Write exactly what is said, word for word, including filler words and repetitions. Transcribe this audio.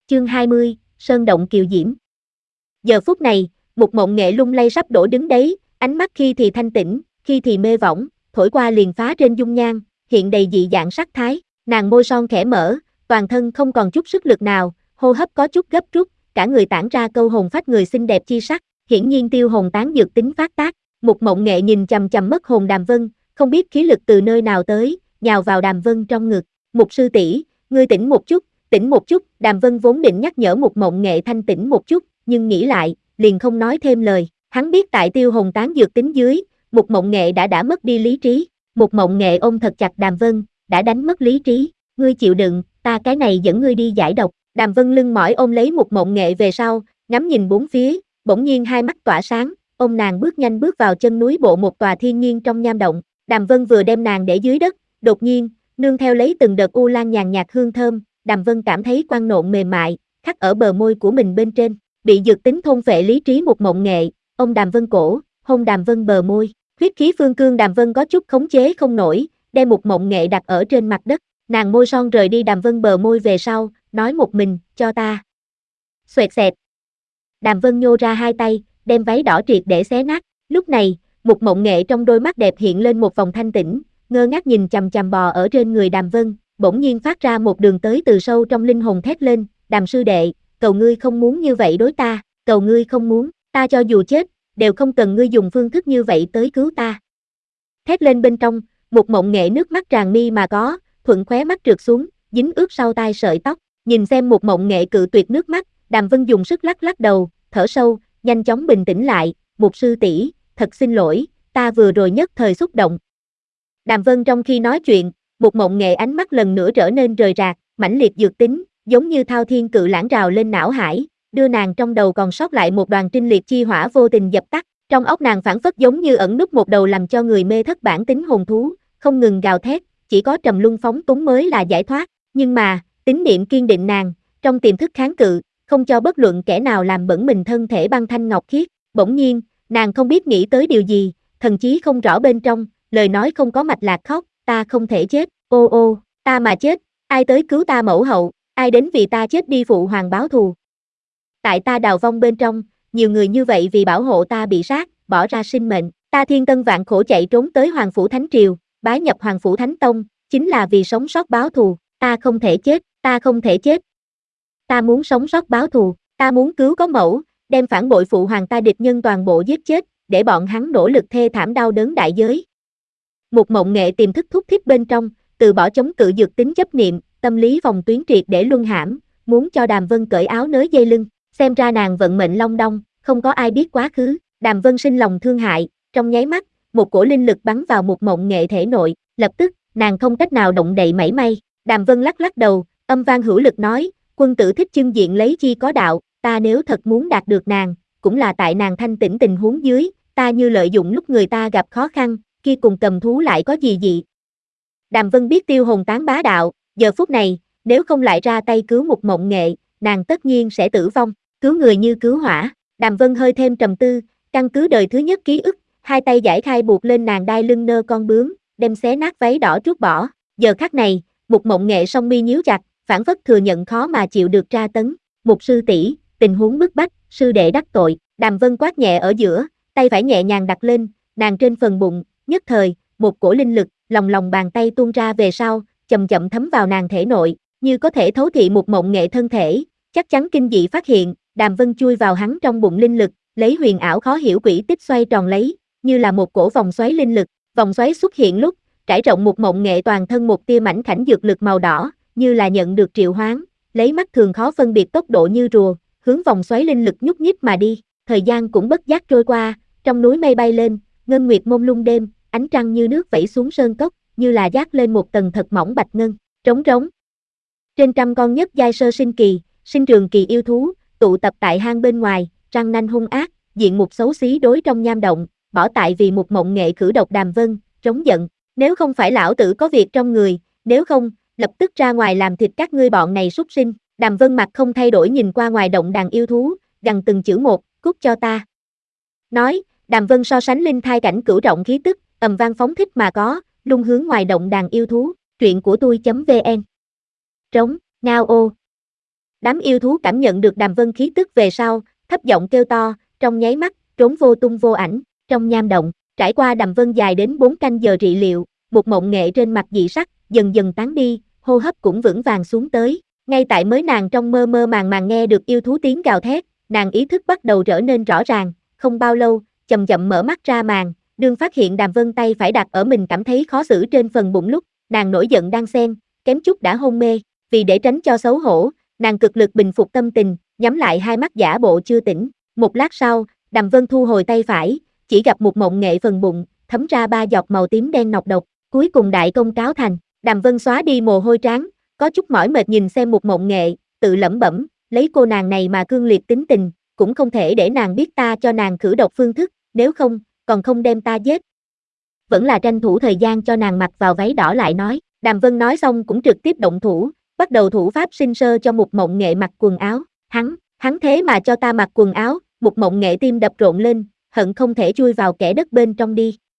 Chương hai mươi, Sơn động kiều diễm. Giờ phút này, Mục Mộng Nghệ lung lay sắp đổ đứng đấy, ánh mắt khi thì thanh tĩnh, khi thì mê võng, thổi qua liền phá trên dung nhan, hiện đầy dị dạng sắc thái, nàng môi son khẽ mở, toàn thân không còn chút sức lực nào, hô hấp có chút gấp rút, cả người tản ra câu hồn phách người xinh đẹp chi sắc, hiển nhiên tiêu hồn tán dược tính phát tác. Mục Mộng Nghệ nhìn chằm chằm mất hồn Đàm Vân, không biết khí lực từ nơi nào tới, nhào vào Đàm Vân trong ngực. Mục sư tỷ, ngươi tỉnh một chút, tỉnh một chút. Đàm Vân vốn định nhắc nhở Mục Mộng Nghệ thanh tỉnh một chút, nhưng nghĩ lại, liền không nói thêm lời. Hắn biết tại tiêu hồn tán dược tính dưới, Mục Mộng Nghệ đã đã mất đi lý trí. Mục Mộng Nghệ ôm thật chặt Đàm Vân, đã đánh mất lý trí. Ngươi chịu đựng, ta cái này dẫn ngươi đi giải độc. Đàm Vân lưng mỏi ôm lấy Mục Mộng Nghệ về sau, ngắm nhìn bốn phía, bỗng nhiên hai mắt tỏa sáng, ôm nàng bước nhanh bước vào chân núi bộ một tòa thiên nhiên trong nham động. Đàm Vân vừa đem nàng để dưới đất, đột nhiên, nương theo lấy từng đợt u lan nhàn nhạt hương thơm, Đàm Vân cảm thấy quan nộn mềm mại, khắc ở bờ môi của mình bên trên, bị dược tính thôn phệ lý trí Mục Mộng Nghệ, ôm Đàm Vân cổ, hôn Đàm Vân bờ môi, huyết khí phương cương Đàm Vân có chút khống chế không nổi, đem Mục Mộng Nghệ đặt ở trên mặt đất, nàng môi son rời đi Đàm Vân bờ môi về sau, nói một mình, cho ta. Xoẹt xẹt. Đàm Vân nhô ra hai tay, đem váy đỏ triệt để xé nát, lúc này, Mục Mộng Nghệ trong đôi mắt đẹp hiện lên một vòng thanh tĩnh, ngơ ngác nhìn chằm chằm bò ở trên người Đàm Vân, bỗng nhiên phát ra một đường tới từ sâu trong linh hồn thét lên, Đàm sư đệ, cầu ngươi không muốn như vậy đối ta, cầu ngươi không muốn, ta cho dù chết, đều không cần ngươi dùng phương thức như vậy tới cứu ta. Thét lên bên trong, Mục Mộng Nghệ nước mắt tràn mi mà có, thuận khóe mắt trượt xuống, dính ướt sau tai sợi tóc, nhìn xem Mục Mộng Nghệ cự tuyệt nước mắt, Đàm Vân dùng sức lắc lắc đầu, thở sâu, nhanh chóng bình tĩnh lại, Mục sư tỷ, thật xin lỗi, ta vừa rồi nhất thời xúc động. Đàm Vân trong khi nói chuyện, Mục Mộng Nghệ ánh mắt lần nữa trở nên rời rạc, mãnh liệt dược tính, giống như thao thiên cự lãng trào lên não hải, đưa nàng trong đầu còn sót lại một đoàn trinh liệt chi hỏa vô tình dập tắt, trong óc nàng phảng phất giống như ẩn núp một đầu làm cho người mê thất bản tính hồn thú, không ngừng gào thét, chỉ có trầm luân phóng túng mới là giải thoát, nhưng mà, tín niệm kiên định nàng, trong tiềm thức kháng cự, không cho bất luận kẻ nào làm bẩn mình thân thể băng thanh ngọc khiết, bỗng nhiên, nàng không biết nghĩ tới điều gì, thần chí không rõ bên trong, lời nói không có mạch lạc khóc, ta không thể chết, ô ô, ta mà chết, ai tới cứu ta mẫu hậu, ai đến vì ta chết đi phụ hoàng báo thù. Tại ta đào vong bên trong, nhiều người như vậy vì bảo hộ ta bị sát, bỏ ra sinh mệnh, ta thiên tân vạn khổ chạy trốn tới Hoàng Phủ Thánh Triều, bái nhập Hoàng Phủ Thánh Tông, chính là vì sống sót báo thù, ta không thể chết, ta không thể chết. Ta muốn sống sót báo thù, ta muốn cứu có mẫu, đem phản bội phụ hoàng ta địch nhân toàn bộ giết chết, để bọn hắn nỗ lực thê thảm đau đớn đại giới. Mục Mộng Nghệ tiềm thức thúc thiết bên trong, từ bỏ chống cự dược tính chấp niệm, tâm lý vòng tuyến triệt để luân hãm, muốn cho Đàm Vân cởi áo nới dây lưng, xem ra nàng vận mệnh long đong, không có ai biết quá khứ, Đàm Vân sinh lòng thương hại, trong nháy mắt, một cổ linh lực bắn vào Mục Mộng Nghệ thể nội, lập tức, nàng không cách nào động đậy mảy may, Đàm Vân lắc lắc đầu, âm vang hữu lực nói, quân tử thích chưng diện lấy chi có đạo, ta nếu thật muốn đạt được nàng, cũng là tại nàng thanh tĩnh tình huống dưới, ta như lợi dụng lúc người ta gặp khó khăn, kia cùng cầm thú lại có gì dị. Đàm Vân biết tiêu hồn tán bá đạo, giờ phút này, nếu không lại ra tay cứu Mục Mộng Nghệ, nàng tất nhiên sẽ tử vong, cứu người như cứu hỏa. Đàm Vân hơi thêm trầm tư, căn cứ đời thứ nhất ký ức, hai tay giải khai buộc lên nàng đai lưng nơ con bướm, đem xé nát váy đỏ trút bỏ. Giờ khắc này, Mục Mộng Nghệ song mi nhíu chặt, phản phất thừa nhận khó mà chịu được tra tấn. Mục sư tỷ, tình huống bức bách, sư đệ đắc tội. Đàm Vân quát nhẹ ở giữa, tay phải nhẹ nhàng đặt lên, nàng trên phần bụng, nhất thời, một cổ linh lực, lòng lòng bàn tay tuôn ra về sau, chậm chậm thấm vào nàng thể nội, như có thể thấu thị Mục Mộng Nghệ thân thể, chắc chắn kinh dị phát hiện, Đàm Vân chui vào hắn trong bụng linh lực, lấy huyền ảo khó hiểu quỹ tích xoay tròn lấy, như là một cổ vòng xoáy linh lực, vòng xoáy xuất hiện lúc, trải rộng Mục Mộng Nghệ toàn thân một tia mảnh khảnh dược lực màu đỏ, như là nhận được triệu hoán, lấy mắt thường khó phân biệt tốc độ như rùa, hướng vòng xoáy linh lực nhúc nhích mà đi, thời gian cũng bất giác trôi qua, trong núi mây bay lên, ngân nguyệt mông lung đêm, ánh trăng như nước vẩy xuống sơn cốc, như là dát lên một tầng thật mỏng bạch ngân, trống trống. Trên trăm con nhất giai sơ sinh kỳ, sinh trường kỳ yêu thú, tụ tập tại hang bên ngoài, răng nanh hung ác, diện mục xấu xí đối trong nham động, bỏ tại vì Mục Mộng Nghệ khử độc Đàm Vân, trống giận, nếu không phải lão tử có việc trong người, nếu không, lập tức ra ngoài làm thịt các ngươi bọn này súc sinh. Đàm Vân mặt không thay đổi nhìn qua ngoài động đàn yêu thú, gằn từng chữ một, cút cho ta. Nói, Đàm Vân so sánh linh thai cảnh cửu trọng khí tức, ầm vang phóng thích mà có, lung hướng ngoài động đàn yêu thú, truyện của tôi.vn. Trống, ngao ô. Đám yêu thú cảm nhận được Đàm Vân khí tức về sau, thấp giọng kêu to, trong nháy mắt, trốn vô tung vô ảnh, trong nham động, trải qua Đàm Vân dài đến bốn canh giờ trị liệu, một mộng nghệ trên mặt dị sắc, dần dần tán đi, hô hấp cũng vững vàng xuống tới. Ngay tại mới nàng trong mơ mơ màng màng nghe được yêu thú tiếng gào thét, nàng ý thức bắt đầu trở nên rõ ràng, không bao lâu, chậm chậm mở mắt ra màn, đương phát hiện Đàm Vân tay phải đặt ở mình cảm thấy khó xử trên phần bụng lúc, nàng nổi giận đan xen, kém chút đã hôn mê, vì để tránh cho xấu hổ, nàng cực lực bình phục tâm tình, nhắm lại hai mắt giả bộ chưa tỉnh. Một lát sau, Đàm Vân thu hồi tay phải, chỉ gặp một mộng nghệ phần bụng, thấm ra ba giọt màu tím đen nọc độc, cuối cùng đại công cáo thành. Đàm Vân xóa đi mồ hôi trán, có chút mỏi mệt nhìn xem một mộng nghệ, tự lẩm bẩm, lấy cô nàng này mà cương liệt tính tình, cũng không thể để nàng biết ta cho nàng khử độc phương thức, nếu không, còn không đem ta giết. Vẫn là tranh thủ thời gian cho nàng mặc vào váy đỏ lại nói, Đàm Vân nói xong cũng trực tiếp động thủ, bắt đầu thủ pháp sinh sơ cho một mộng nghệ mặc quần áo, hắn, hắn thế mà cho ta mặc quần áo, một mộng nghệ tim đập rộn lên, hận không thể chui vào kẻ đất bên trong đi.